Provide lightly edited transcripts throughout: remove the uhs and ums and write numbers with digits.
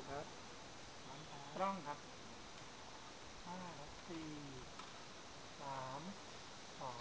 ครับพร้อมครับกล้องครับห้าสี่สามสอง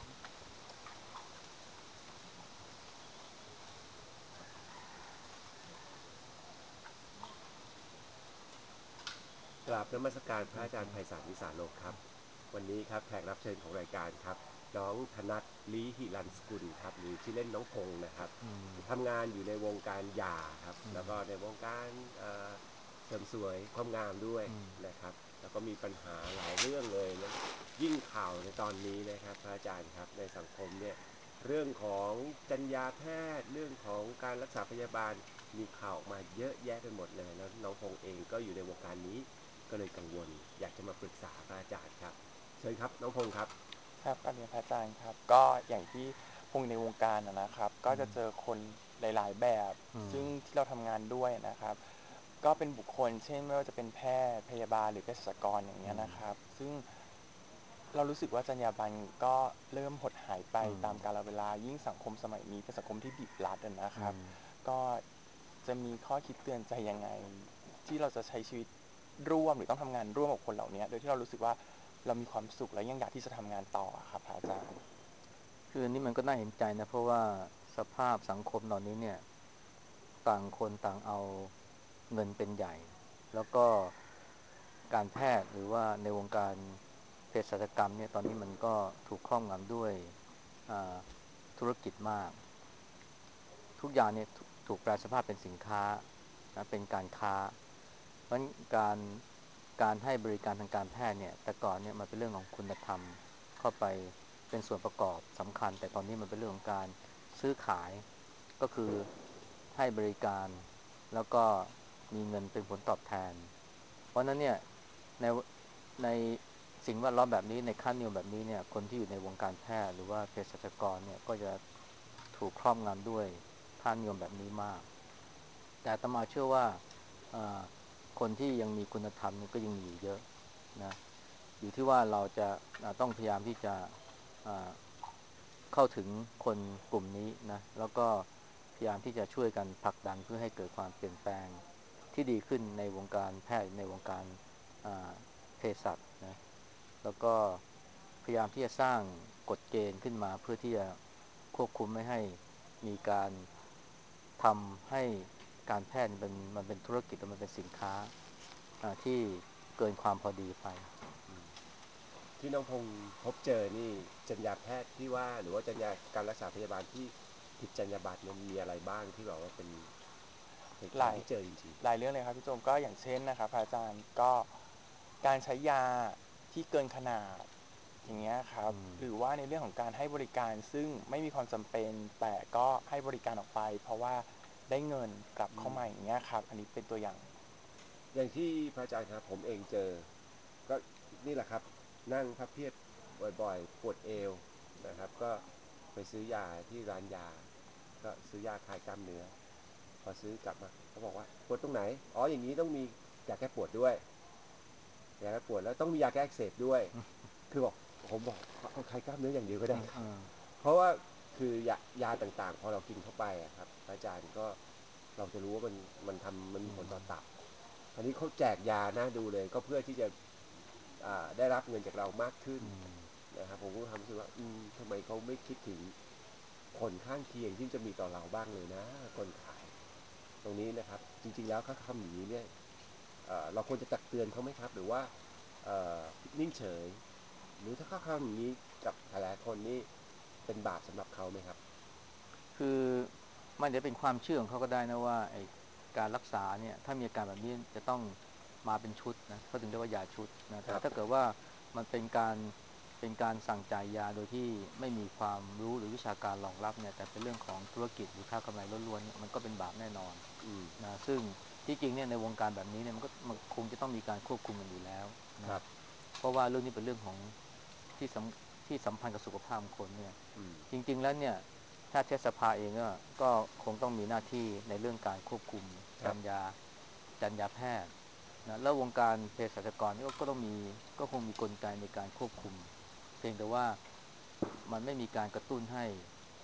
กราบนมัสการพระอาจารย์ไพศาลวิสาโลครับวันนี้ครับแขกรับเชิญของรายการครับน้องธนัทลีหิรันสกุลครับหรือชื่อเล่นน้องพงศ์นะครับทำงานอยู่ในวงการหย่าครับแล้วก็ในวงการเสริมสวยความงามด้วยนะครับแล้วก็มีปัญหาหลายเรื่องเลยนะยิ่งข่าวในตอนนี้นะครับพระอาจารย์ครับในสังคมเนี่ยเรื่องของจรรยาแพทย์เรื่องของการรักษาพยาบาลมีข่าวออกมาเยอะแยะไปหมดเลยแล้วน้องพงษ์เองก็อยู่ในวงการนี้ก็เลยกังวลอยากจะมาปรึกษาพระอาจารย์ครับเชิญครับน้องพงษ์ครับครับการเรียนพระอาจารย์ครับก็อย่างที่พงในวงการนะครับก็จะเจอคนหลายๆแบบซึ่งที่เราทำงานด้วยนะครับก็เป็นบุคคลเช่นไม่ว่าจะเป็นแพทย์พยาบาลหรือเภสัชกรอย่างเงี้ยนะครับซึ่งเรารู้สึกว่าจรรยาบรรณก็เริ่มหดหายไปตามกาลเวลายิ่งสังคมสมัยนี้เป็นสังคมที่บีบรัดนะครับก็จะมีข้อคิดเตือนใจยังไงที่เราจะใช้ชีวิตร่วมหรือต้องทำงานร่วมกับคนเหล่านี้โดยที่เรารู้สึกว่าเรามีความสุขและยังอยากที่จะทำงานต่อครับพระอาจารย์คืออันนี้มันก็น่าเห็นใจนะเพราะว่าสภาพสังคมตอนนี้เนี่ยต่างคนต่างเอาเงินเป็นใหญ่แล้วก็การแพทย์หรือว่าในวงการเภสัชกรรมเนี่ยตอนนี้มันก็ถูกครอบงำด้วยอ่าธุรกิจมากทุกอย่างเนี่ยถูกแปลสภาพเป็นสินค้านะเป็นการค้าเพราะฉะนั้นการให้บริการทางการแพทย์เนี่ยแต่ก่อนเนี่ยมันเป็นเรื่องของคุณธรรมเข้าไปเป็นส่วนประกอบสำคัญแต่ตอนนี้มันเป็นเรื่องของการซื้อขายก็คือให้บริการแล้วก็มีเงินเป็นผลตอบแทนเพราะฉะนั้นเนี่ยในในสิ่งแวดล้อมแบบนี้ในขั้นนิยมแบบนี้เนี่ยคนที่อยู่ในวงการแพทย์หรือว่าเภสัชกรเนี่ยก็จะถูกครอบงำด้วยค่านิยมแบบนี้มากแต่อาตมาเชื่อว่าเอ่อคนที่ยังมีคุณธรรมเนี่ยก็ยังมีอยู่เยอะนะอยู่ที่ว่าเราจะต้องพยายามที่จะอ่าเข้าถึงคนกลุ่มนี้นะแล้วก็พยายามที่จะช่วยกันผลักดันเพื่อให้เกิดความเปลี่ยนแปลงที่ดีขึ้นในวงการแพทย์ในวงการอ่าเภสัชนะแล้วก็พยายามที่จะสร้างกฎเกณฑ์ขึ้นมาเพื่อที่จะควบคุมไม่ให้มีการทำให้การแพทย์มันเป็นธุรกิจและมันเป็นสินค้าที่เกินความพอดีไปที่น้องพงษ์พบเจอนี่จรรยาแพทย์ที่ว่าหรือว่าจรรยาการรักษาพยาบาลที่ผิดจรรยาบรรณเนี่ยมีอะไรบ้างที่แบบว่าเป็นเหตุหลายการณ์ที่เจอจริงหลายเรื่องเลยครับพี่โจมก็อย่างเช่นนะครับพระอาจารย์ก็การใช้ยาที่เกินขนาดอย่างเงี้ยครับหรือว่าในเรื่องของการให้บริการซึ่งไม่มีความจำเป็นแต่ก็ให้บริการออกไปเพราะว่าได้เงินกลับๆเข้ามาอย่างเงี้ยครับอันนี้เป็นตัวอย่างอย่างที่พระอาจารย์ครับผมเองเจอก็นี่แหละครับนั่งพับเพียบบ่อยๆปวดเอวนะครับก็ไปซื้อยาที่ร้านยาก็ซื้อยาคลายกล้ามเนื้อพอซื้อกลับมาเขาบอกว่าปวดตรงไหนอ๋ออย่างนี้ต้องมียาแก้ปวดด้วยยาแก้ปวดแล้วต้องมียาแก้อักเสบด้วยคือบอกผมบอกเอาคลายกล้ามเนื้ออย่างเดียวก็ได้ครับเพราะว่าคือยาต่างๆพอเรากินเข้าไปครับอาจารย์ก็เราจะรู้ว่ามันมีผลต่อตับ อันนี้เขาแจกยานะดูเลยก็เพื่อที่จะได้รับเงินจากเรามากขึ้นนะครับผมก็ทำรู้สึกว่าทำไมเขาไม่คิดถึงผลข้างเคียงที่จะมีต่อเราบ้างเลยนะคนขายตรงนี้นะครับจริงๆแล้วเขาทำอย่างนี้เนี่ยเราควรจะตักเตือนเขาไหมครับหรือว่านิ่งเฉยหรือถ้าเขาทำอย่างนี้กับหลายๆคนนี่เป็นบาปสำหรับเขาไหมครับคือมันจะเป็นความเชื่อของเขาก็ได้นะว่าไอ้การรักษาเนี่ยถ้ามีอาการแบบนี้จะต้องมาเป็นชุดนะเขาถึงเรียกว่ายาชุดนะครับแต่ถ้าเกิดว่ามันเป็นการสั่งจ่ายยาโดยที่ไม่มีความรู้หรือวิชาการรองรับเนี่ยแต่เป็นเรื่องของธุรกิจหรือค่ากำไรล้วนๆเนี่ยมันก็เป็นบาปแน่นอนอืมนะซึ่งที่จริงเนี่ยในวงการแบบนี้เนี่ยมันคงจะต้องมีการควบคุมกันอยู่แล้วคนะรับเพราะว่าเรื่องนี้เป็นเรื่องของที่สัมพันธ์กับสุขภาพของคนเนี่ยอืมจริงๆแล้วเนี่ยแพทยสภาเองก็คงต้องมีหน้าที่ในเรื่องการควบคุมครับจรรยาจรรยาแพทย์นะแล้ววงการเภสัชกรก็ต้องมีก็คงมีกลไกในการควบคุมเพียงแต่ว่ามันไม่มีการกระตุ้นให้ค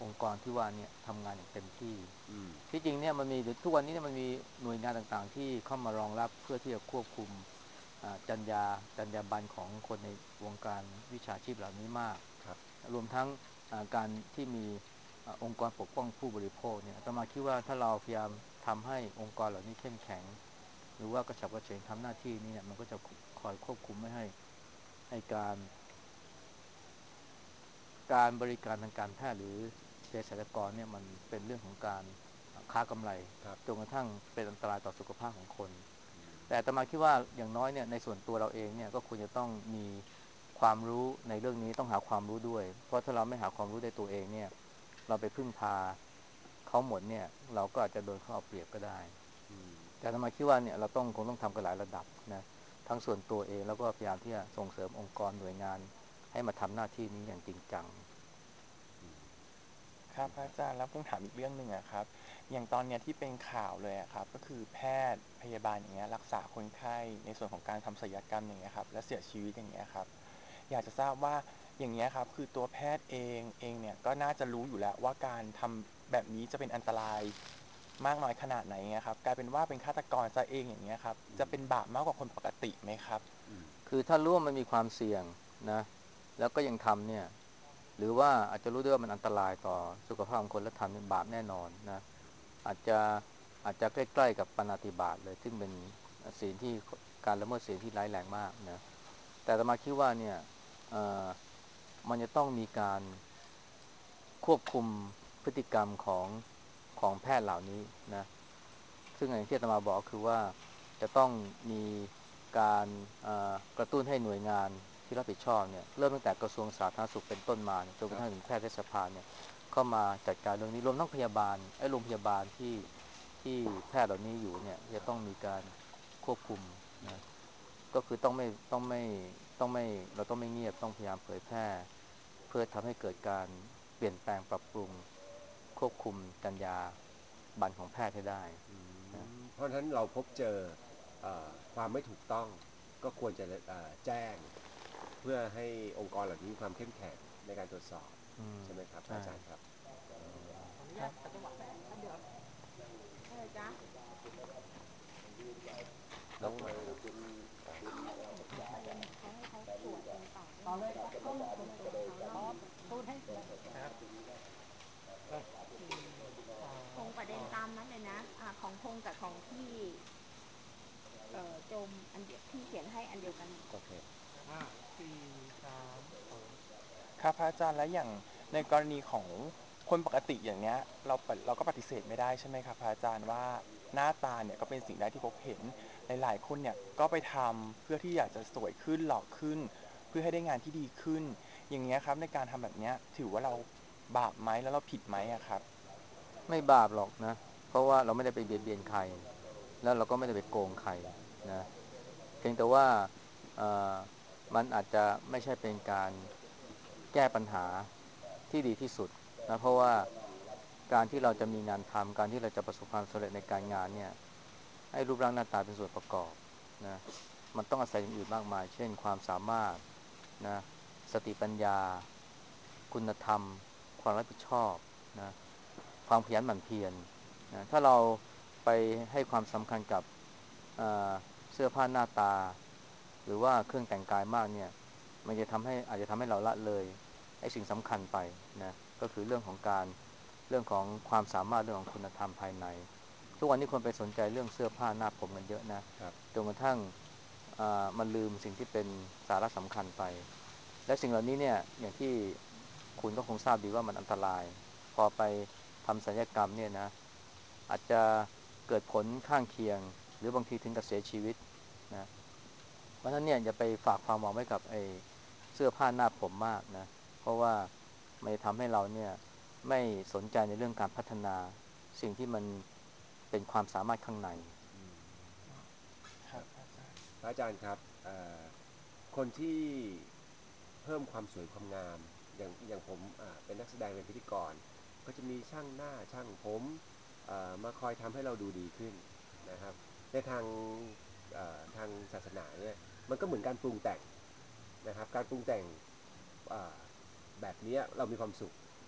องค์กรที่ว่าเนี่ยทำงานอย่างเต็มที่อืมที่จริงเนี่ยมันมีทุกวันนี้เนี่ยมันมีหน่วยงานต่างๆที่เข้ามารองรับเพื่อที่จะควบคุมจรรยาบรรณของคนในวงการวิชาชีพเหล่านี้มากครับรวมทั้งการที่มีองค์กรปกป้องผู้บริโภคเนี่ยอาตมาคิดว่าถ้าเราพยายามทำให้องค์กรเหล่านี้เข้มแข็งหรือว่ากระฉับกระเฉงทำหน้าที่นี้เนี่ยมันก็จะคอยควบคุมไม่ให้การบริการทางการแพทย์หรือเภสัชกรเนี่ยมันเป็นเรื่องของการค้ากำไรครับจนกระทั่งเป็นอันตรายต่อสุขภาพของคน แต่อาตมาคิดว่าอย่างน้อยเนี่ยในส่วนตัวเราเองเนี่ยก็ควรจะต้องมีความรู้ในเรื่องนี้ต้องหาความรู้ด้วย เพราะถ้าเราไม่หาความรู้ในตัวเองเนี่ยเราไปพึ่งพาเขาหมดเนี่ยเราก็อาจจะโดนเขาเอาเปรียบก็ได้อืมแต่อาตมาคิดว่าเนี่ยเราคงต้องทำกันหลายระดับนะทั้งส่วนตัวเองแล้วก็พยายามที่จะส่งเสริมองค์กรหน่วยงานให้มาทำหน้าที่นี้อย่างจริงจังครับพระอาจารย์แล้วผมถามอีกเรื่องหนึ่งอะครับอย่างตอนเนี้ยที่เป็นข่าวเลยอะครับก็คือแพทย์พยาบาลอย่างเงี้ยรักษาคนไข้ในส่วนของการทำศัลยกรรมอย่างเงี้ยครับและเสียชีวิตอย่างเงี้ยครับอยากจะทราบว่าอย่างเงี้ยครับคือตัวแพทย์เองเนี่ยก็น่าจะรู้อยู่แล้วว่าการทำแบบนี้จะเป็นอันตรายมากน้อยขนาดไหนเงี้ยครับกลายเป็นว่าเป็นฆาตกรซะเองอย่างเงี้ยครับจะเป็นบาปมากกว่าคนปกติไหมครับอืมคือถ้ารู้ว่ามันมีความเสี่ยงนะแล้วก็ยังทำเนี่ยหรือว่าอาจจะรู้ด้วยว่ามันอันตรายต่อสุขภาพของคนและทำเนี่ยบาปแน่นอนนะอาจจะอาจจะใกล้ๆกับปาณาติบาตเลยซึ่งเป็นศีลที่การละเมิดศีลที่ร้ายแรงมากนะแต่อาตมาคิดว่าเนี่ยเอ่อมันจะต้องมีการควบคุมพฤติกรรมของแพทย์เหล่านี้นะซึ่งอย่างที่อาตมาบอกคือว่าจะต้องมีการกระตุ้นให้หน่วยงานที่รับผิดชอบเนี่ยเริ่มตั้งแต่กระทรวงสาธารณสุขเป็นต้นมาเนี่ยจนกระทั่งถึงแพทยสภาเนี่ยเข้ามาจัดการเรื่องนี้รวมทั้งพยาบาลโรงพยาบาลที่แพทย์เหล่านี้อยู่เนี่ยจะต้องมีการควบคุมนะก็คือต้องไม่เราต้องไม่เงียบต้องพยายามเผยแพร่เพื่อทำให้เกิดการเปลี่ยนแปลงปรับปรุงควบคุมจรรยาบรรณของแพทย์ให้ได้นะเพราะฉะนั้นเราพบเจอความไม่ถูกต้องก็ควรจะแจ้งเพื่อให้องค์กรเหล่านี้มีความเข้มแข็งในการตรวจสอบใช่ไหมครับอาจารย์ครับขออนุญาตขัดจังหวะแป๊บเดียวอะไรจ๊ะแล้วมาต่อเลยครับต้องพูดให้ครับพงประเด็นตามนั้นเลยนะของพงกับของพี่โจมอันเดียวพี่เขียนให้อันเดียวกันโอเคสี่สามสองครับพระอาจารย์แล้วอย่างในกรณีของคนปกติอย่างเนี้ยเราก็ปฏิเสธไม่ได้ใช่ไหมครับพระอาจารย์ว่าหน้าตาเนี่ยก็เป็นสิ่งแรกที่พบเห็นหลายๆคนเนี่ยก็ไปทำเพื่อที่อยากจะสวยขึ้นหล่อขึ้นเพื่อให้ได้งานที่ดีขึ้นอย่างเงี้ยครับในการทำแบบเนี้ยถือว่าเราบาปไหมแล้วเราผิดไหมอะครับไม่บาปหรอกนะเพราะว่าเราไม่ได้ไปเบียดเบียนใครแล้วเราก็ไม่ได้ไปโกงใครนะเพียงแต่ว่าเอ่อมันอาจจะไม่ใช่เป็นการแก้ปัญหาที่ดีที่สุดนะเพราะว่าการที่เราจะมีงานทำการที่เราจะประสบความสำเร็จในการงานเนี่ยให้รูปร่างหน้าตาเป็นส่วนประกอบนะมันต้องอาศัยอย่างอื่นมากมายเช่นความสามารถนะสติปัญญาคุณธรรมความรับผิดชอบนะ ความขยันหมั่นเพียรนะถ้าเราไปให้ความสำคัญกับเสื้อผ้าหน้าตาหรือว่าเครื่องแต่งกายมากเนี่ยมันจะอาจจะทำให้เราละเลยไอ้สิ่งสำคัญไปนะก็คือเรื่องของความสามารถเรื่องของคุณธรรมภายในทุกวันนี้คนไปสนใจเรื่องเสื้อผ้าหน้าผมกันเยอะนะครับจนกระทั่งมันลืมสิ่งที่เป็นสาระสำคัญไปและสิ่งเหล่านี้เนี่ยอย่างที่คุณก็คงทราบดีว่ามันอันตรายพอไปทำศัลยกรรมเนี่ยนะอาจจะเกิดผลข้างเคียงหรือบางทีถึงกับเสียชีวิตนะเพราะฉะนั้นเนี่ยอย่าไปฝากความหวังไว้กับไอ้เสื้อผ้าหน้าผมมากนะเพราะว่ามันจะทำให้เราเนี่ยไม่สนใจในเรื่องการพัฒนาสิ่งที่มันเป็นความสามารถข้างในครับพระอาจารย์พระอาจารย์ครับคนที่เพิ่มความสวยความงามอย่างผมเป็นนักแสดงเป็นพิธีกรก็จะมีช่างหน้าช่างผมมาคอยทำให้เราดูดีขึ้นนะครับในทางศาสนาเนี่ยมันก็เหมือนการปรุงแต่งนะครับการปรุงแต่งแบบนี้เรามีความสุข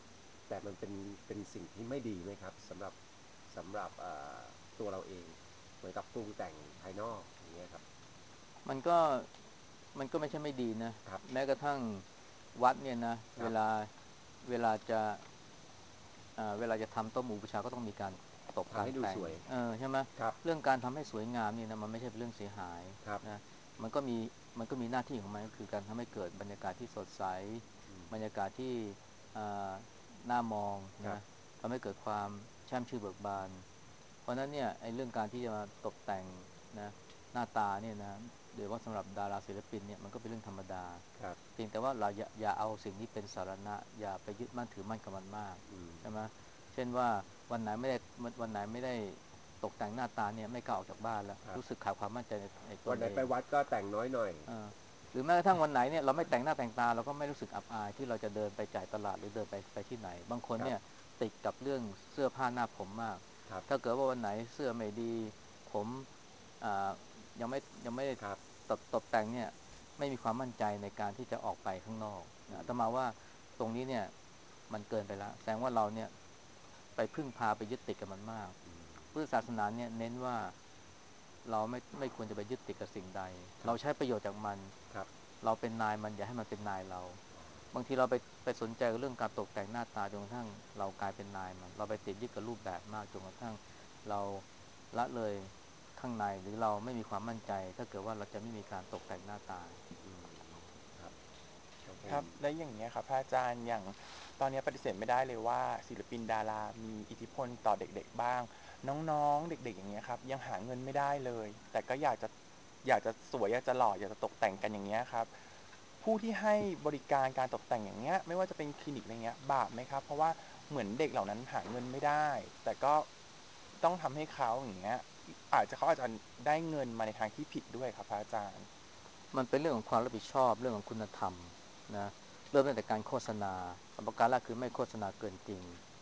แต่มันเป็นสิ่งที่ไม่ดีไหมครับสำหรับตัวเราเองเหมือนกับปรุงแต่งภายนอกอย่างเงี้ยครับมันก็มันก็ไม่ใช่ไม่ดีนะครับ แม้กระทั่งวัดเนี่ยนะครับเวลาจะเวลาจะทำโต๊ะหมู่บูชาก็ต้องมีการตกทำการแต่งให้ดูสวยใช่ไหมครับเรื่องการทำให้สวยงามนี่นะมันไม่ใช่เป็นเรื่องเสียหายครับนะมันก็มีมันก็มีหน้าที่ของมันก็คือการทำให้เกิดบรรยากาศที่สดใสอืมบรรยากาศที่อ่าน่ามองครับนะทำให้เกิดความแช่มชื่นเบิกบานเพราะฉะนั้นเนี่ยไอ้เรื่องการที่จะมาตกแต่งนะหน้าตาเนี่ยนะโดยเฉพาะสำหรับดาราศิลปินเนี่ยมันก็เป็นเรื่องธรรมดาครับเพียงแต่ว่าเราอย่าเอาสิ่งนี้เป็นสาระอย่าไปยึดมั่นถือมั่นกับมันมากอืมใช่ไหม เช่นว่าวันไหนไม่ได้ตกแต่งหน้าตาเนี่ยไม่กล้าออกจากบ้านแล้วครับรู้สึกขาดความมั่นใจในตวันไหนนเองไปวัดก็แต่งน้อยหน่อยเออหรือแม้กระทั่งวันไหนเนี่ยเราไม่แต่งหน้าแต่งตาเราก็ไม่รู้สึกอับอายที่เราจะเดินไปจ่ายตลาดหรือเดินไปที่ไหนบางคนครับเนี่ยติดกับเรื่องเสื้อผ้าหน้าผมมากครับถ้าเกิดว่าวันไหนเสื้อไม่ดีผมอ่ายังไม่ได้ครับตกแต่งเนี่ยไม่มีความมั่นใจในการที่จะออกไปข้างนอกอืมอาตมาว่าตรงนี้เนี่ยมันเกินไปแล้วแสดงว่าเราเนี่ย ไปพึ่งพาไปยึดติดกับมันมากอืมพุทธศาสนาเนี่ยเน้นว่าเราไม่ควรจะไปยึดติดกับสิ่งใดครับเราใช้ประโยชน์จากมันครับเราเป็นนายมันอย่าให้มันเป็นนายเราบางทีเราไปสนใจกับเรื่องการตกแต่งหน้าตาจนกระทั่งเรากลายเป็นนายมันเราไปติดยึดกับรูปแบบมากจนกระทั่งเราละเลยข้างในหรือเราไม่มีความมั่นใจถ้าเกิดว่าเราจะไม่มีการตกแต่งหน้าตาอืมครับของผมครับแล้วอย่างเงี้ยครับพระอาจารย์อย่างตอนนี้ปฏิเสธไม่ได้เลยว่าศิลปินดารามีอิทธิพลต่อเด็กๆบ้างน้องๆเด็กๆอย่างเงี้ยครับยังหาเงินไม่ได้เลยแต่ก็อยากจะสวยอยากจะหล่ออยากจะตกแต่งกันอย่างเงี้ยครับผู้ที่ให้บริการการตกแต่งอย่างเงี้ยไม่ว่าจะเป็นคลินิกอะไรเงี้ยบาปไหมครับเพราะว่าเหมือนเด็กเหล่านั้นหาเงินไม่ได้แต่ก็ต้องทำให้เขาอย่างเงี้ยเขาอาจจะได้เงินมาในทางที่ผิดด้วยครับพระอาจารย์มันเป็นเรื่องของความรับผิดชอบเรื่องของคุณธรรมนะเริ่มตั้งแต่การโฆษณาประการแรกคือไม่โฆษณาเกินจริง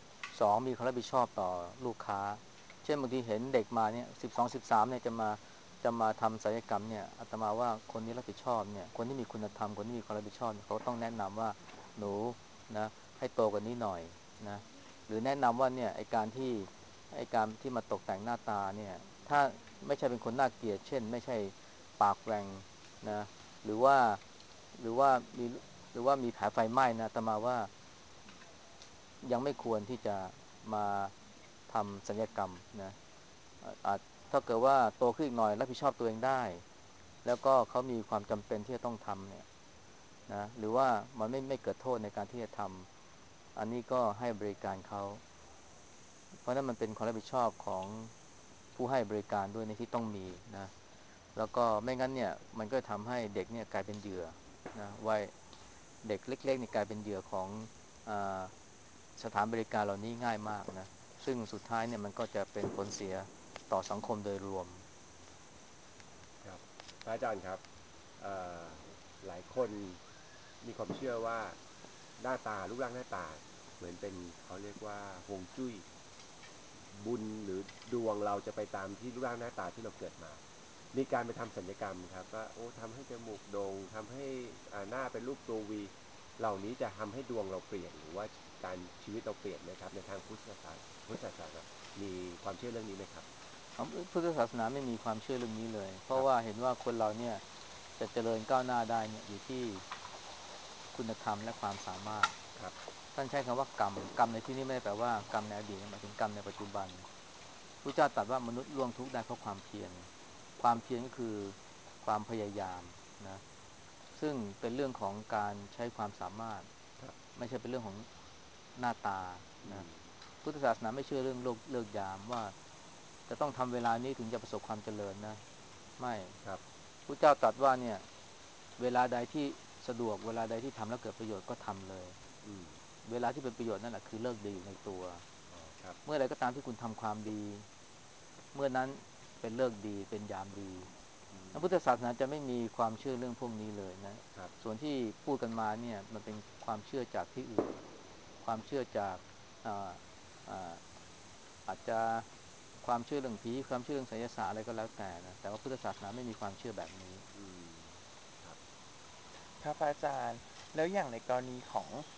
2มีความรับผิดชอบต่อลูกค้าเช่นบางทีเห็นเด็กมาเนี่ย12 13เนี่ยจะมาทำศัลยกรรมเนี่ยอาตมาว่าคนนี้รับผิดชอบเนี่ยคนที่มีคุณธรรมคนที่มีความรับผิดชอบเขาต้องแนะนำว่าหนูนะให้โตกว่านี้หน่อยนะหรือแนะนำว่าเนี่ยไอ้การที่มาตกแต่งหน้าตาเนี่ยถ้าไม่ใช่เป็นคนน่าเกลียดเช่นไม่ใช่ปากแหว่งนะหรือว่าหรือว่ามีหรือว่ามีแผลไฟไหม้นะอาตมาว่า ยังไม่ควรที่จะมาทำศัลยกรรมนะอาจถ้าเกิดว่าโตขึ้นอีกหน่อยรับผิดชอบตัวเองได้แล้วก็เขามีความจำเป็นที่จะต้องทำเนี่ยนะหรือว่ามันไม่เกิดโทษในการที่จะทำอันนี้ก็ให้บริการเขาเพราะนั้นมันเป็นความรับผิดชอบของผู้ให้บริการด้วยในที่ต้องมีนะแล้วก็ไม่งั้นเนี่ยมันก็ทำให้เด็กเนี่ยกลายเป็นเหยื่อนะวัยเด็กเล็กๆนี่กลายเป็นเหยื่อของอา สถานบริการเหล่านี้ง่ายมากนะซึ่งสุดท้ายเนี่ยมันก็จะเป็นผลเสียต่อสังคมโดยรวมครับพระอาจารย์ครับเอ่อหลายคนมีความเชื่อว่าหน้าตารูปร่างหน้าตาเหมือนเป็นเขาเรียกว่าฮวงจุ้ยบุญหรือดวงเราจะไปตามที่รูปร่างหน้าตาที่เราเกิดมามีการไปทำศัลยกรรมครับว่าโอ้ทำให้จมูกโด่งทำให้หน้าเป็นรูปตัววีเหล่านี้จะทำให้ดวงเราเปลี่ยนหรือว่าการชีวิตเราเปลี่ยนไหมครับในทางพุทธศาสนามีความเชื่อเรื่องนี้ไหมครับพุทธศาสนาไม่มีความเชื่อเรื่องนี้เลยเพคราะรับว่าเห็นว่าคนเราเนี่ยจะเจริญก้าวหน้าได้เนี่ยอยู่ที่คุณธรรมและความสามารถครับท่านใช้คำว่ากรรมในที่นี้ไม่ได้แปลว่ากรรมในอดีตหมายถึงกรรมในปัจจุบันพระเจ้าตรัสว่ามนุษย์ล่วงทุกข์ได้เพราะความเพียรความเพียรก็คือความพยายามนะซึ่งเป็นเรื่องของการใช้ความสามารถครับไม่ใช่เป็นเรื่องของหน้าตานะอืมพุทธศาสนาไม่เชื่อเรื่องเลิกยามว่าจะต้องทำเวลานี้ถึงจะประสบความเจริญนะไม่ครับพระเจ้าตรัสว่าเนี่ยเวลาใดที่สะดวกเวลาใดที่ทำแล้วเกิดประโยชน์ก็ทำเลยอืมเวลาที่เป็นประโยชน์นั่นแหละคือเลิกดีอยู่ในตัวอ๋อครับเมื่อไรก็ตามที่คุณทำความดีเมื่อนั้นเป็นเลิกดีเป็นยามดีอืพระมพุทธศาสนาจะไม่มีความเชื่อเรื่องพวกนี้เลยนะครับส่วนที่พูดกันมาเนี่ยมันเป็นความเชื่อจากที่อื่นความเชื่อจากอ่าอ่า อาจจะความเชื่อเรื่องผีความเชื่อเรื่องไสยศาสตร์อะไรก็แล้วแต่นะแต่ว่าพุทธศาสนาไม่มีความเชื่อแบบนี้อืมครับครับพระอาจารย์แล้วอย่างในกรณีของค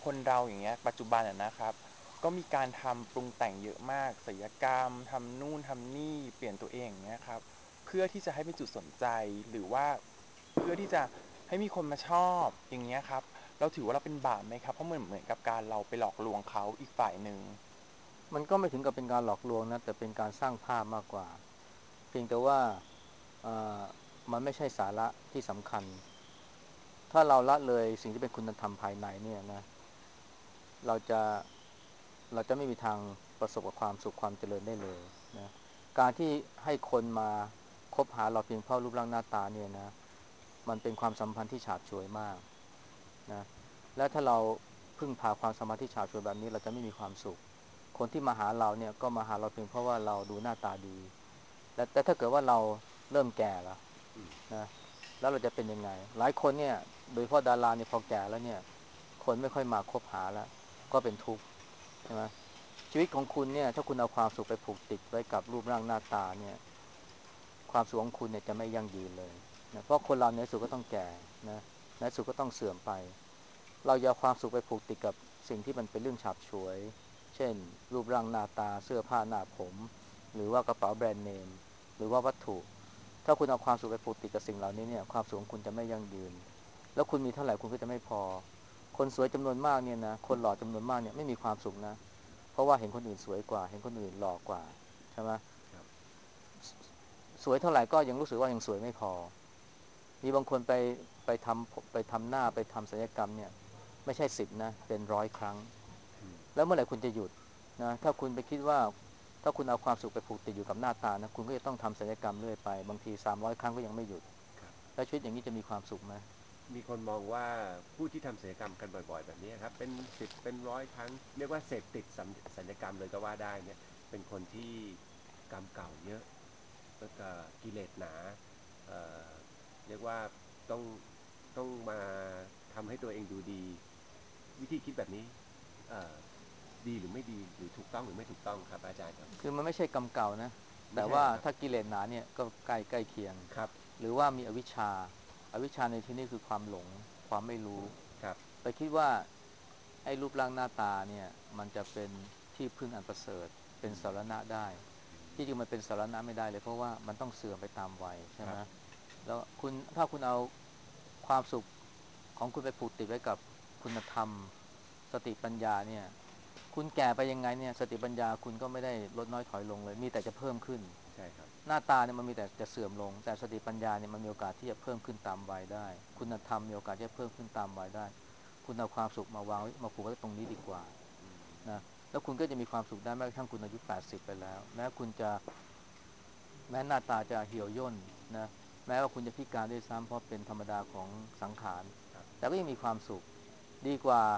คนเราอย่างเงี้ยปัจจุบันนะครับก็มีการทำปรุงแต่งเยอะมากศัลยกรรมทำนู่นทำนี่เปลี่ยนตัวเองอย่างเงี้ยครับเพื่อที่จะให้เป็นจุดสนใจหรือว่าเพื่อที่จะให้มีคนมาชอบอย่างเงี้ยครับเราถือว่าเราเป็นบาปไหมครับเพราะเหมือนกับการเราไปหลอกลวงเขาอีกฝ่ายหนึ่งมันก็ไม่ถึงกับเป็นการหลอกลวงนะแต่เป็นการสร้างภาพมากกว่าเพียงแต่ว่าเอ่อมันไม่ใช่สาระที่สำคัญถ้าเราละเลยสิ่งที่เป็นคุณธรรมภายในเนี่ยนะเราจะเราจะไม่มีทางประสบกับความสุขความเจริญได้เลยนะการที่ให้คนมาคบหาเราเพียงเพราะรูปร่างหน้าตาเนี่ยนะมันเป็นความสัมพันธ์ที่ฉาบฉวยมากนะและถ้าเราพึ่งพาความสัมพันธ์ที่ฉาบฉวยแบบนี้เราจะไม่มีความสุขคนที่มาหาเราเนี่ยก็มาหาเราเพียงเพราะว่าเราดูหน้าตาดีแต่ถ้าเกิดว่าเราเริ่มแก่แล้วนะแล้วเราจะเป็นยังไงหลายคนเนี่ยโดยเฉพาะดาราเนี่ยพอแก่แล้วเนี่ยคนไม่ค่อยมาคบหาแล้วก็เป็นทุกข์ใช่ไหมชีวิตของคุณเนี่ยถ้าคุณเอาความสุขไปผูกติดไว้กับรูปร่างหน้าตาเนี่ยความสุขของคุณเนี่ยจะไม่ยั่งยืนเลยนะเพราะคนเราในที่สุดก็ต้องแก่นะในที่สุดก็ต้องเสื่อมไปเราอย่าเอาความสุขไปผูกติดกับสิ่งที่มันเป็นเรื่องฉาบฉวยเช่นรูปร่างหน้าตาเสื้อผ้าหน้าผมหรือว่ากระเป๋าแบรนด์เนมหรือว่าวัตถุถ้าคุณเอาความสุขไปผูกติดกับสิ่งเหล่านี้เนี่ยความสุขของคุณจะไม่ยั่งยืนแล้วคุณมีเท่าไหร่คุณก็จะไม่พอคนสวยจำนวนมากเนี่ยนะคนหล่อจำนวนมากเนี่ยไม่มีความสุขนะเพราะว่าเห็นคนอื่นสวยกว่าเห็นคนอื่นหล่อกว่าใช่ไหมครับสวยเท่าไหร่ก็ยังรู้สึกว่ายังสวยไม่พอมีบางคนไปทำหน้าไปทำศัลยกรรมเนี่ยไม่ใช่10นะเป็น100 ครั้งอืมแล้วเมื่อไหร่คุณจะหยุดนะถ้าคุณไปคิดว่าถ้าคุณเอาความสุขไปผูกติดอยู่กับหน้าตานะคุณก็จะต้องทำศัลยกรรมเรื่อยไปบางที300 ครั้งก็ยังไม่หยุดครับแล้วชีวิตอย่างนี้จะมีความสุขไหมมีคนมองว่าผู้ที่ทำศัลยกรรมกันบ่อยๆแบบนี้ครับเป็น10เป็น100 ครั้งเรียกว่าเสพติดศัลยกรรมเลยก็ว่าได้เนี่ยเป็นคนที่กรรมเก่าเยอะแล้วก็กิเลสหนาเอ่อเรียกว่าต้องต้องมาทำให้ตัวเองดูดีวิธีคิดแบบนี้เอ่อดีหรือไม่ดีหรือถูกต้องหรือไม่ถูกต้องครับอาจารย์ครับคือมันไม่ใช่กรรมเก่านะไม่แต่ว่าใช่เหรอครับถ้ากิเลสหนาเนี่ยก็ใกล้เคียงครับหรือว่ามีอวิชชาในที่นี้คือความหลงความไม่รู้ครับไปคิดว่าไอ้รูปร่างหน้าตาเนี่ยมันจะเป็นที่พึ่งอันประเสริฐเป็นอืมสารณะได้ที่จริงมันเป็นสารณะไม่ได้เลยเพราะว่ามันต้องเสื่อมไปตามวัยใช่ไหมครับแล้วคุณถ้าคุณเอาความสุขของคุณไปผูกติดไว้กับคุณธรรมสติปัญญาเนี่ยคุณแก่ไปยังไงเนี่ยสติปัญญาคุณก็ไม่ได้ลดน้อยถอยลงเลยมีแต่จะเพิ่มขึ้นใช่ครับหน้าตาเนี่ยมันมีแต่จะเสื่อมลงแต่สติปัญญาเนี่ยมันมีโอกาสที่จะเพิ่มขึ้นตามวัยได้คุณธรรมมีโอกาสที่จะเพิ่มขึ้นตามวัยได้คุณเอาความสุขมาวางไว้มาผูกไว้ตรงนี้ดีกว่าอืมนะแล้วคุณก็จะมีความสุขได้แม้กระทั่งคุณอายุ80ไปแล้วแม้คุณจะแม้หน้าตาจะเหี่ยวย่นนะแม้ว่าคุณจะพิการด้วยซ้ำเพราะเป็นธรรมดาของสังขารครับแต่ก็ยังมีความสุขดีกว่า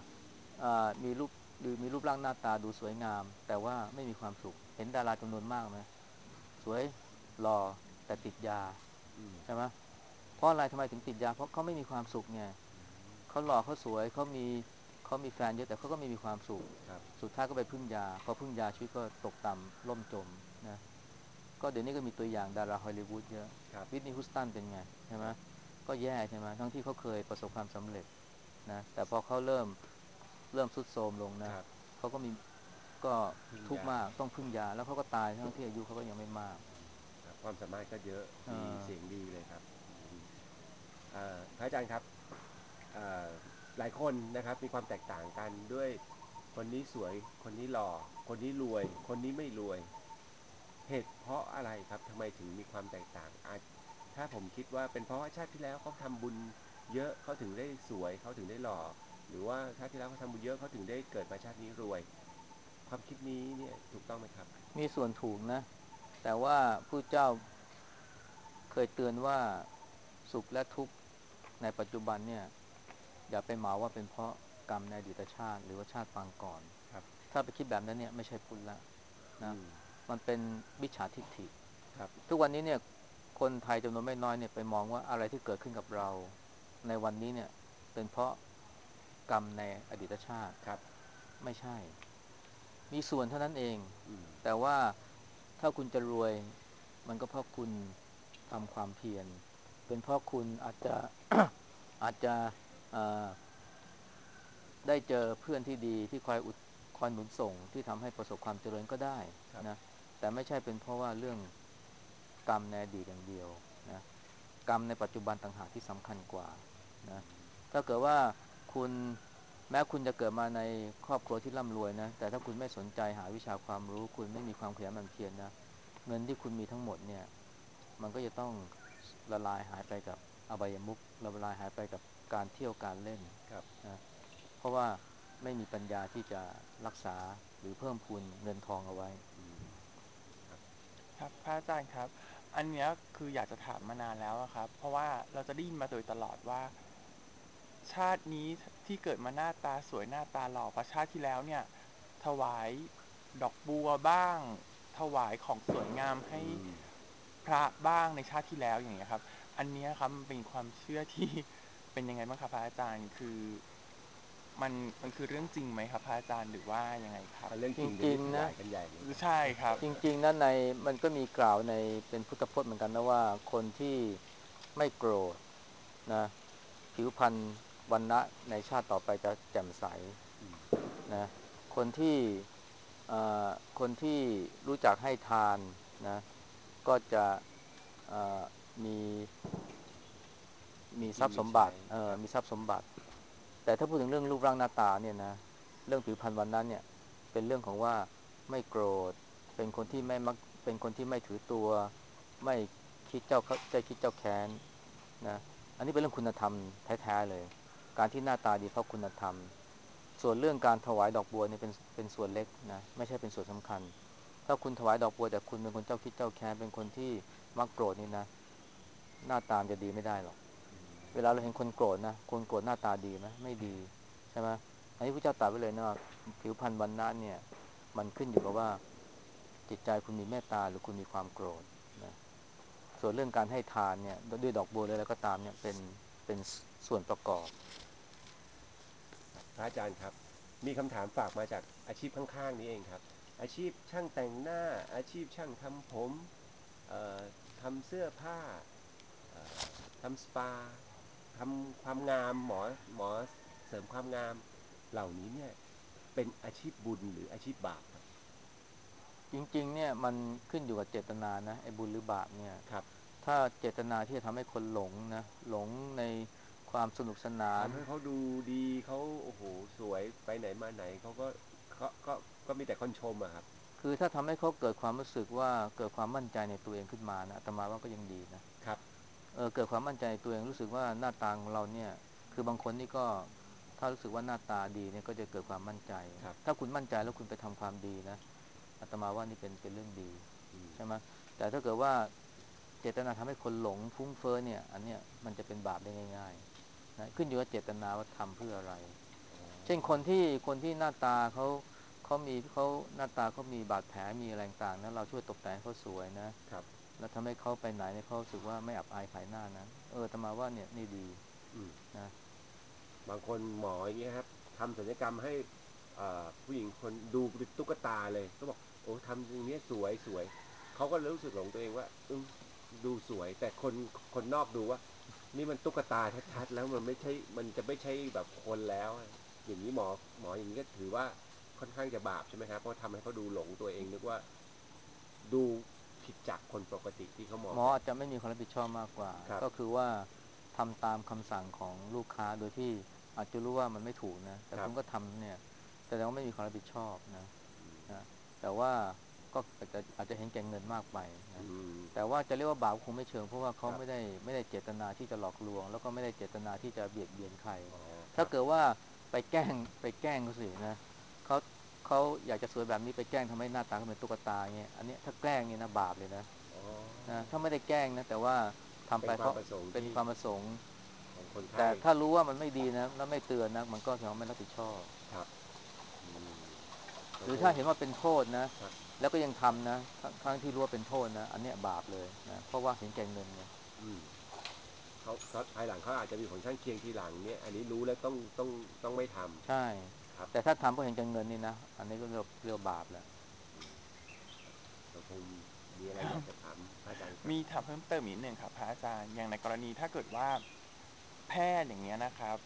มีรูปร่างหน้าตาดูสวยงามแต่ว่าไม่มีความสุขเห็นดาราจำนวนมากไหมสวยหล่อแต่ติดยาอืมใช่ไหมเพราะอะไรทำไมถึงติดยาเพราะเขาไม่มีความสุขไงอืมเขาหล่อเขาสวยเขามีแฟนเยอะแต่เขาก็ไม่มีความสุขครับสุดท้ายก็ไปพึ่งยาพอพึ่งยาชีวิตก็ตกต่ำล่มจมนะก็เดี๋ยวนี้ก็มีตัวอย่างดาราฮอลลีวูดเยอะครับวิทนีย์ฮูสตันเป็นไงใช่ไหมครับก็แย่ใช่ไหมทั้งที่เขาเคยประสบความสำเร็จนะแต่พอเขาเริ่มทรุดโทรมลงคนะรับเขาก็ก็พึ่งยาทุกข์มากต้องพึ่งยาแล้วเขาก็ตายทั้งที่อายุเขาก็ยังไม่มากอืมครับความสามารถก็เยอะเอดีอเสียงดีเลยครับอืมพระอาจารย์ครับเอ่อหลายคนนะครับมีความแตกต่างกันด้วยคนนี้สวยคนนี้หล่อคนนี้รวยคนนี้ไม่รวยเหตุเพราะอะไรครับทำไมถึงมีความแตกต่างถ้าผมคิดว่าเป็นเพราะว่าชาติที่แล้วเขาทำบุญเยอะเขาถึงได้สวยเขาถึงได้หล่อหรือว่าชาติที่แล้วเขาทำบุญเยอะเขาถึงได้เกิดมาชาตินี้รวยความคิดนี้เนี่ยถูกต้องไหมครับมีส่วนถูกนะแต่ว่าผู้เจ้าเคยเตือนว่าสุขและทุกข์ในปัจจุบันเนี่ยอย่าไปเหมาว่าเป็นเพราะกรรมในอดีตชาติหรือว่าชาติปางก่อนครับถ้าไปคิดแบบนั้นเนี่ยไม่ใช่พุทธละนะอืมมันเป็นมิจฉาทิฏฐิครับทุกวันนี้เนี่ยคนไทยจำนวนไม่น้อยเนี่ยไปมองว่าอะไรที่เกิดขึ้นกับเราในวันนี้เนี่ยเป็นเพราะกรรมในอดีตชาติครับไม่ใช่มีส่วนเท่านั้นเองอืมแต่ว่าถ้าคุณจะรวยมันก็เพราะคุณทำความเพียรเป็นเพราะคุณอาจจะอาจจะเอ่อได้เจอเพื่อนที่ดีที่คอยหนุนส่งที่ทำให้ประสบความเจริญก็ได้นะแต่ไม่ใช่เป็นเพราะว่าเรื่องกรรมในอดีตอย่างเดียวนะกรรมในปัจจุบันต่างหากที่สำคัญกว่านะถ้าเกิดว่าคุณแม้คุณจะเกิดมาในครอบครัวที่ร่ำรวยนะแต่ถ้าคุณไม่สนใจหาวิชาความรู้คุณไม่มีความขยันหมั่นเพียรนะเงินที่คุณมีทั้งหมดเนี่ยมันก็จะต้องละลายหายไปกับอบายมุขละลายหายไปกับการเที่ยวการเล่นนะเพราะว่าไม่มีปัญญาที่จะรักษาหรือเพิ่มพูนเงินทองเอาไว้ครับพระอาจารย์ครับอันเนี้ยคืออยากจะถามมานานแล้วครับเพราะว่าเราจะได้ยินมาโดยตลอดว่าชาตินี้ที่เกิดมาหน้าตาสวยหน้าตาหล่อเพราะชาติที่แล้วเนี่ยถวายดอกบัวบ้างถวายของสวยงามให้พระบ้างในชาติที่แล้วอย่างเงี้ยครับอันเนี้ยครับมันเป็นความเชื่อที่เป็นยังไงบ้างครับพระอาจารย์คือมันคือเรื่องจริงไหมครับพระอาจารย์หรือว่ายังไงครับเรื่องจจริงเดี๋ยวริงนี้ถๆนะวายกันใหญ่เลยใช่ครับจริงๆนั้นมันก็มีกล่าวในเป็นพุทธพจน์เหมือนกันนะว่าคนที่ไม่โกรธนะผิวพรรณวรรณะในชาติต่อไปจะแจ่มใสนะคนที่เอ่อคนที่รู้จักให้ทานนะก็จะเอ่อมีมีทรัพย์สมบัติมีทรัพย์สมบัติแต่ถ้าพูดถึงเรื่องรูปร่างหน้าตาเนี่ยนะเรื่องผิวพรรณวรรณะเนี่ยเป็นเรื่องของว่าไม่โกรธเป็นคนที่ไม่มักเป็นคนที่ไม่ถือตัวไม่คิดเจ้าใจคิดเจ้าแค้นนะอันนี้เป็นเรื่องคุณธรรมแท้ๆเลยการที่หน้าตาดีเพราะคุณธรรมส่วนเรื่องการถวายดอกบัวเนี่ยเป็นส่วนเล็กนะไม่ใช่เป็นส่วนสำคัญถ้าคุณถวายดอกบัวแต่คุณเป็นคนเจ้าคิดเจ้าแค้นเป็นคนที่มักโกรธนี่นะหน้าตามจะดีไม่ได้หรอกเวลาเราเห็นคนโกรธนะคนโกรธหน้าตาดีไหมไม่ดีใช่ไหมอันนี้พระเจ้าตรัสไว้เลยนะว่าผิวพรรณวรรณะเนี่ยมันขึ้นอยู่กับว่าจิตใจคุณมีเมตตาหรือคุณมีความโกรธนะส่วนเรื่องการให้ทานเนี่ยด้วยดอกบัวเลยแล้วก็ตามเนี่ยเป็นส่วนประกอบพระอาจารย์ครับมีคำถามฝากมาจากอาชีพข้างๆนี้เองครับอาชีพช่างแต่งหน้าอาชีพช่างทำผมทำเสื้อผ้าทำสปาทำความงามหมอเสริมความงามเหล่านี้เนี่ยเป็นอาชีพบุญหรืออาชีพบาปครับจริงๆเนี่ยมันขึ้นอยู่กับเจตนานะไอ้บุญหรือบาปเนี่ยครับถ้าเจตนาที่จะทำให้คนหลงนะหลงในความสนุกสนานทำให้เขาดูดีเขาโอ้โหสวยไปไหนมาไหนเขาก็มีแต่คนชมอะครับคือถ้าทำให้เขาเกิดความรู้สึกว่าเกิดความมั่นใจในตัวเองขึ้นมานะอาตมาว่าก็ยังดีนะครับเกิดความมั่นใจในตัวเองรู้สึกว่าหน้าตาของเราเนี่ยคือบางคนนี่ก็ถ้ารู้สึกว่าหน้าตาดีเนี่ยก็จะเกิดความมั่นใจครับถ้าคุณมั่นใจแล้วคุณไปทำความดีนะอาตมาว่านี่เป็นเรื่องดีใช่ไหมแต่ถ้าเกิดว่าเจตนาทำให้คนหลงฟุ้งเฟ้อเนี่ยอันเนี้ยมันจะเป็นบาปได้ง่ายๆนะขึ้นอยู่กับเจตนาว่าทำเพื่ออะไรเช่นคนที่หน้าตาเขาหน้าตาเขามีบาดแผลมีอะไรต่างๆนะเราช่วยตกแต่งให้เขาสวยนะครับแล้วทำให้เขาไปไหนเนี่ยเขารู้สึกว่าไม่อับอายขายหน้านะอาตมาว่าเนี่ยนี่ดีอืมนะบางคนหมออย่างเงี้ยครับทำศัลยกรรมให้ผู้หญิงคนดูเป็นตุ๊กตาเลยก็บอกโอ้ทำอย่างนี้สวยเขาก็รู้สึกหลงตัวเองว่าดูสวยแต่คนนอกดูว่านี่มันตุ๊กตาชัดๆแล้วมันจะไม่ใช่แบบคนแล้วอย่างนี้หมออย่างนี้ก็ถือว่าค่อนข้างจะบาปใช่ไหมครับเพราะทำให้เขาดูหลงตัวเองนึกว่าดูผิดจากคนปกติที่เขามองกันหมออาจจะไม่มีความรับผิดชอบมากกว่าครับก็คือว่าทำตามคำสั่งของลูกค้าโดยที่อาจจะรู้ว่ามันไม่ถูกนะแต่ครับคุณก็ทำเนี่ยแต่ว่าไม่มีความรับผิดชอบนะแต่ว่าก็อาจจะเห็นแก่เงินมากไปอืนะมแต่ว่าจะเรียกว่าบาปคงไม่เชิงเพราะว่าเขาครับไม่ได้เจตนาที่จะหลอกลวงแล้วก็ไม่ได้เจตนาที่จะเบียดเบียนใครอ๋อครับถ้าเกิดว่าไปแกล้งเขาสินะเขาเขาอยากจะสวยแบบนี้ไปแกล้งทำให้หน้าตาเขาเป็นตุ๊กตาเงี้ยอันนี้ถ้าแกล้งเนี่ยนะบาปเลยนะอ๋อถ้าไม่ได้แกล้งนะแต่ว่าทำเป็นความไปเพราะประสงค์ที่เป็นความประสงค์ของคนไข้แต่ถ้ารู้ว่ามันไม่ดีนะแล้วไม่เตือนนะมันก็แสดงว่าไม่รับผิดชอบครับอืมหรือถ้าเห็นว่าเป็นโทษนะครับแล้วก็ยังทำนะทั้งที่รู้ว่าเป็นโทษนะอันเนี้ยบาปเลยนะเพราะว่าเห็นแก่เงินไงอืมเขาภายหลังเขาอาจจะมีผลข้างเคียงทีหลังเนี่ยอันนี้รู้แล้วต้องไม่ทใช่ำครับแต่ถ้าทำเพราะเห็นแก่เงินนี่นะอันนี้ก็เรียกว่าบาปแล้วอืมเราคงมีอะไรอยากจะถามพระอาจารย์ครับมีถามเพิ่มเติมอีกนิดนึงครับพระอาจารย์อย่างในกรณีถ้าเกิดว่าแพทย์อย่างเงี้ยนะครับ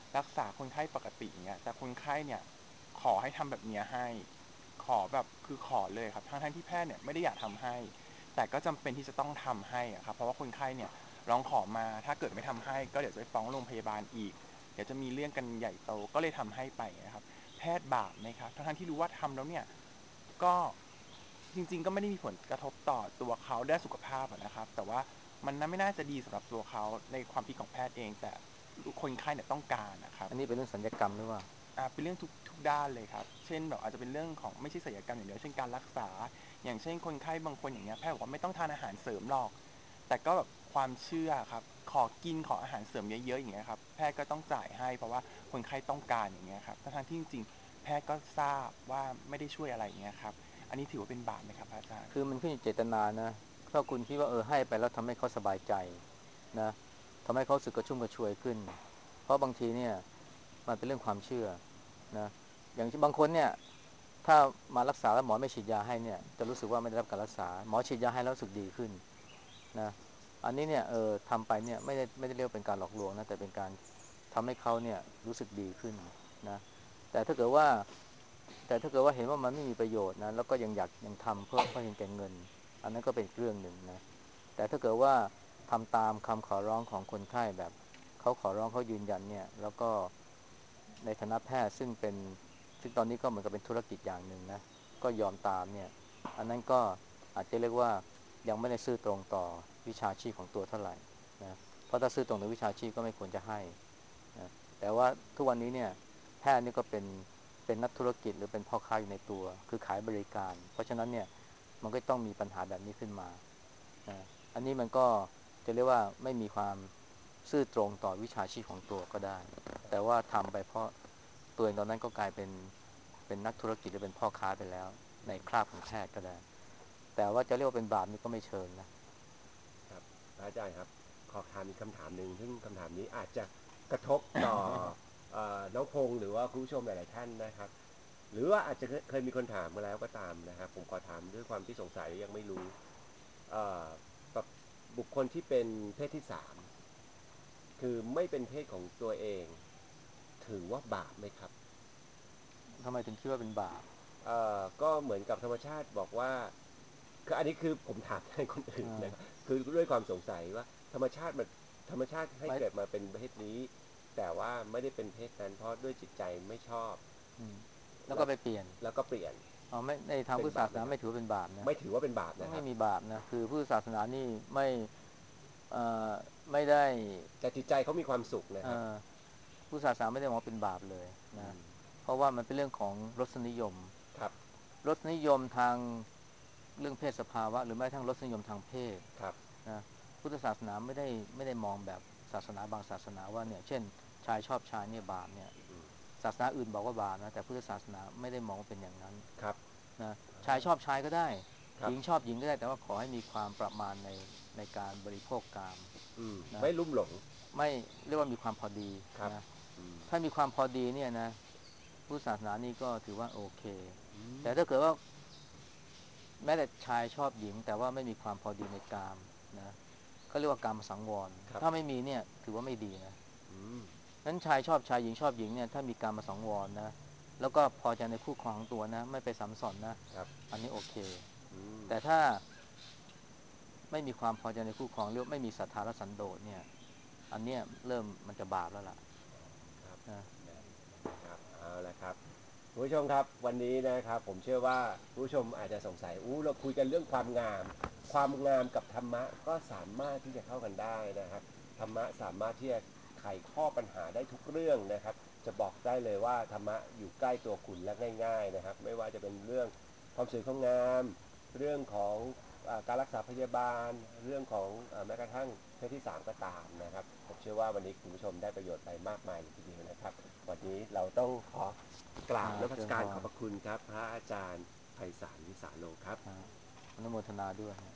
รักษาคนไข้ปกติอย่างเงี้ยแต่คนไข้เนี่ยขอให้ทำแบบเนี้ยให้ขอแบบคือขอเลยครับทั้งที่แพทย์เนี่ยไม่ได้อยากทำให้แต่ก็จำเป็นที่จะต้องทำให้อะครับเพราะว่าคนไข้เนี่ยร้องขอมาถ้าเกิดไม่ทำให้ก็เดี๋ยวจะไปฟ้องโรงพยาบาลอีกเดี๋ยวจะมีเรื่องกันใหญ่โตก็เลยทำให้ไปนะครับแพทย์บาปไหมครับทั้งที่รู้ว่าทำแล้วเนี่ยก็จริงๆก็ไม่ได้มีผลกระทบต่อตัวเขาด้านสุขภาพนะครับแต่ว่ามันไม่น่าจะดีสำหรับตัวเขาในความคิดของแพทย์เองแต่คนไข้เนี่ยต้องการนะครับอันนี้เป็นเรื่องสัญญกรรมหรือว่าเป็นเรื่องทุกด้านเลยครับ เช่นแบบอาจจะเป็นเรื่องของไม่ใช่ศัลยกรรมอย่างเดียวเช่นการรักษา อย่างเช่นคนไข้บางคนอย่างเงี้ยแพทย์บอกว่าไม่ต้องทานอาหารเสริมหรอก แต่ก็แบบความเชื่อครับขอกินขออาหารเสริมเยอะๆอย่างเงี้ยครับแพทย์ก็ต้องจ่ายให้เพราะว่าคนไข้ต้องการอย่างเงี้ยครับทั้งที่จริงๆแพทย์ก็ทราบว่าไม่ได้ช่วยอะไรอย่างเงี้ยครับอันนี้ถือว่าเป็นบาปไหมครับอาจารย์คือมันขึ้นอยู่เจตนานะถ้าคุณคิดว่าให้ไปแล้วทำให้เขาสบายใจนะทำให้เขารู้สึกกระชุ่มกระชวยขึ้นเพราะบางทีเนี่ยมันเป็นเรื่องความเชื่อนะอย่างที่บางคนเนี่ยถ้ามารักษาแล้วหมอไม่ฉีดยาให้เนี่ยจะรู้สึกว่าไม่ได้รับการรักษาหมอฉีดยาให้แล้วรู้สึกดีขึ้นนะอันนี้เนี่ยทำไปเนี่ยไม่ได้เรียกเป็นการหลอกลวงนะแต่เป็นการทำให้เขาเนี่ยรู้สึกดีขึ้นนะแต่ถ้าเกิดว่าแต่ถ้าเกิดว่าเห็นว่ามันไม่มีประโยชน์นะแล้วก็ยังทำเพื่อเห็นแก่เงินอันนั้นก็เป็นเรื่องหนึ่งนะแต่ถ้าเกิดว่าทำตามคำขอร้องของคนไข้แบบเขาขอร้องเขายืนยันเนี่ยแล้วก็ในฐานะแพทย์ซึ่งตอนนี้ก็เหมือนกับเป็นธุรกิจอย่างหนึ่งนะก็ยอมตามเนี่ยอันนั้นก็อาจจะเรียกว่ายังไม่ได้ซื่อตรงต่อวิชาชีพของตัวเท่าไหร่นะเพราะถ้าซื่อตรงต่อวิชาชีพก็ไม่ควรจะให้นะแต่ว่าทุกวันนี้เนี่ยแพทย์นี่ก็เป็นนักธุรกิจหรือเป็นพ่อค้าอยู่ในตัวคือขายบริการเพราะฉะนั้นเนี่ยมันก็ต้องมีปัญหาแบบนี้ขึ้นมานะอันนี้มันก็จะเรียกว่าไม่มีความซื่อตรงต่อวิชาชีพของตัวก็ได้แต่ว่าทำไปเพราะตัวเองตอนนั้นก็กลายเป็นนักธุรกิจหรือเป็นพ่อค้าไปแล้วในคราบของแพทย์ก็ได้แต่ว่าจะเรียกว่าเป็นบาปนี่ก็ไม่เชิงนะครับพระอาจารย์ครับขอถามอีกคำถามหนึ่งซึ่งคำถามนี้อาจจะกระทบต่อน้องพงษ์หรือว่าคุณผู้ชมหลายๆท่านนะครับหรือว่าอาจจะเคยมีคนถามมาแล้วก็ตามนะครับผมขอถามด้วยความที่สงสัยยังไม่รู้แบบบุคคลที่เป็นเพศที่สามคือไม่เป็นเพศของตัวเองถือว่าบาปไหมครับทำไมถึงคิดว่าเป็นบาปก็เหมือนกับธรรมชาติบอกว่าคืออันนี้คือผมถามให้คนอื่นอ่านะครับคือด้วยความสงสัยว่าธรรมชาติมันธรรมชาติให้ไม่เกิดมาเป็นเพศนี้แต่ว่าไม่ได้เป็นเพศนั้นเพราะด้วยจิตใจไม่ชอบอืมแล้วแล้วก็ไปเปลี่ยนแล้วก็เปลี่ยนไม่ในทางเป็นพุทธศาสบาปไหมครับนาไม่ถือว่าเป็นบาปนะไม่ถือว่าเป็นบาปนะครับไม่มีบาปนะคือพุทธศาสนานี่เอ่อไม่ได้แต่จิตใจเขามีความสุขนะครับเอ่อพุทธศาสนาไม่ได้มองว่าเป็นบาปเลยนะอืมเพราะว่ามันเป็นเรื่องของรสนิยมครับรสนิยมทางเรื่องเพศสภาวะหรือแม้กระทั่งรสนิยมทางเพศครับนะพุทธศาสนาไม่ได้มองแบบศาสนาบางศาสนาว่าเนี่ยเช่นชายชอบชายเนี่ยบาปเนี่ยอืมศาสนาอื่นบอกว่าบาปนะแต่พุทธศาสนาไม่ได้มองว่าเป็นอย่างนั้นครับนะชายชอบชายก็ได้ครับหญิงชอบหญิงก็ได้แต่ว่าขอให้มีความประมาณในการบริโภคกามนะไม่ลุ่มหลงไม่เรียกว่ามีความพอดีครับนะอืมถ้ามีความพอดีเนี่ยนะพุทธศาสนานี่ก็ถือว่าโอเคอืมแต่ถ้าเกิดว่าแม้แต่ชายชอบหญิงแต่ว่าไม่มีความพอดีในกามนะเขาเรียกว่ากามสังวรครับถ้าไม่มีเนี่ยถือว่าไม่ดีนะอืมนั้นชายชอบชายหญิงชอบหญิงเนี่ยถ้ามีกามสังวรนะแล้วก็พอใจในคู่ครองของตัวนะไม่ไปสัมสอนนะครับอันนี้โอเคอืมแต่ถ้าไม่มีความพอใจในคู่ครองเรียกไม่มีศรัทธาและสันโดษเนี่ยอันเนี้ยเริ่มมันจะบาปแล้วล่ะครับนะนะครับเอาละครับคุณผู้ชมครับวันนี้นะครับผมเชื่อว่าผู้ชมอาจจะสงสัยเราคุยกันเรื่องความงามความงามกับธรรมะก็สามารถที่จะเข้ากันได้นะครับธรรมะสามารถที่จะไขข้อปัญหาได้ทุกเรื่องนะครับจะบอกได้เลยว่าธรรมะอยู่ใกล้ตัวคุณและง่ายๆนะครับไม่ว่าจะเป็นเรื่องความสวยความงามเรื่องของการรักษาพยาบาลเรื่องของแม้กระทั่งเพศที่3ก็ตามนะครับผมเชื่อว่าวันนี้คุณผู้ชมได้ประโยชน์ไปมากมายเลยทีเดียวนะครับวันนี้เราต้องขอกราบนมัสเจริญพรการขอบพระคุณครับพระอาจารย์ไพศาลวิสาโลครับอนุโมทนาด้วยฮะ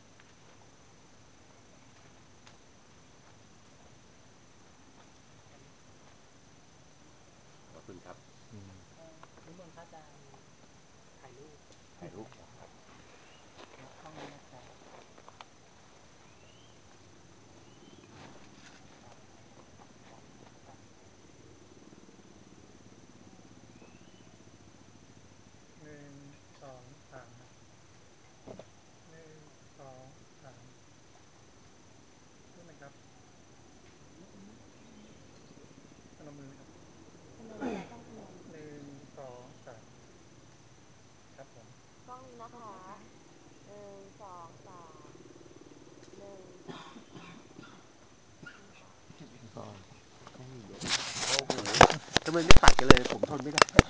ขอบคุณครับอืมนิมนต์พระอาจารย์ถ่ายรูปถ่ายรูปครับต้องนี้นะครับนะคะหนึ่งสองสามหนึ่งก็ไม่มีเยอะโอ้โหทำไมไม่ตัดกันเลยผมทนไม่ได้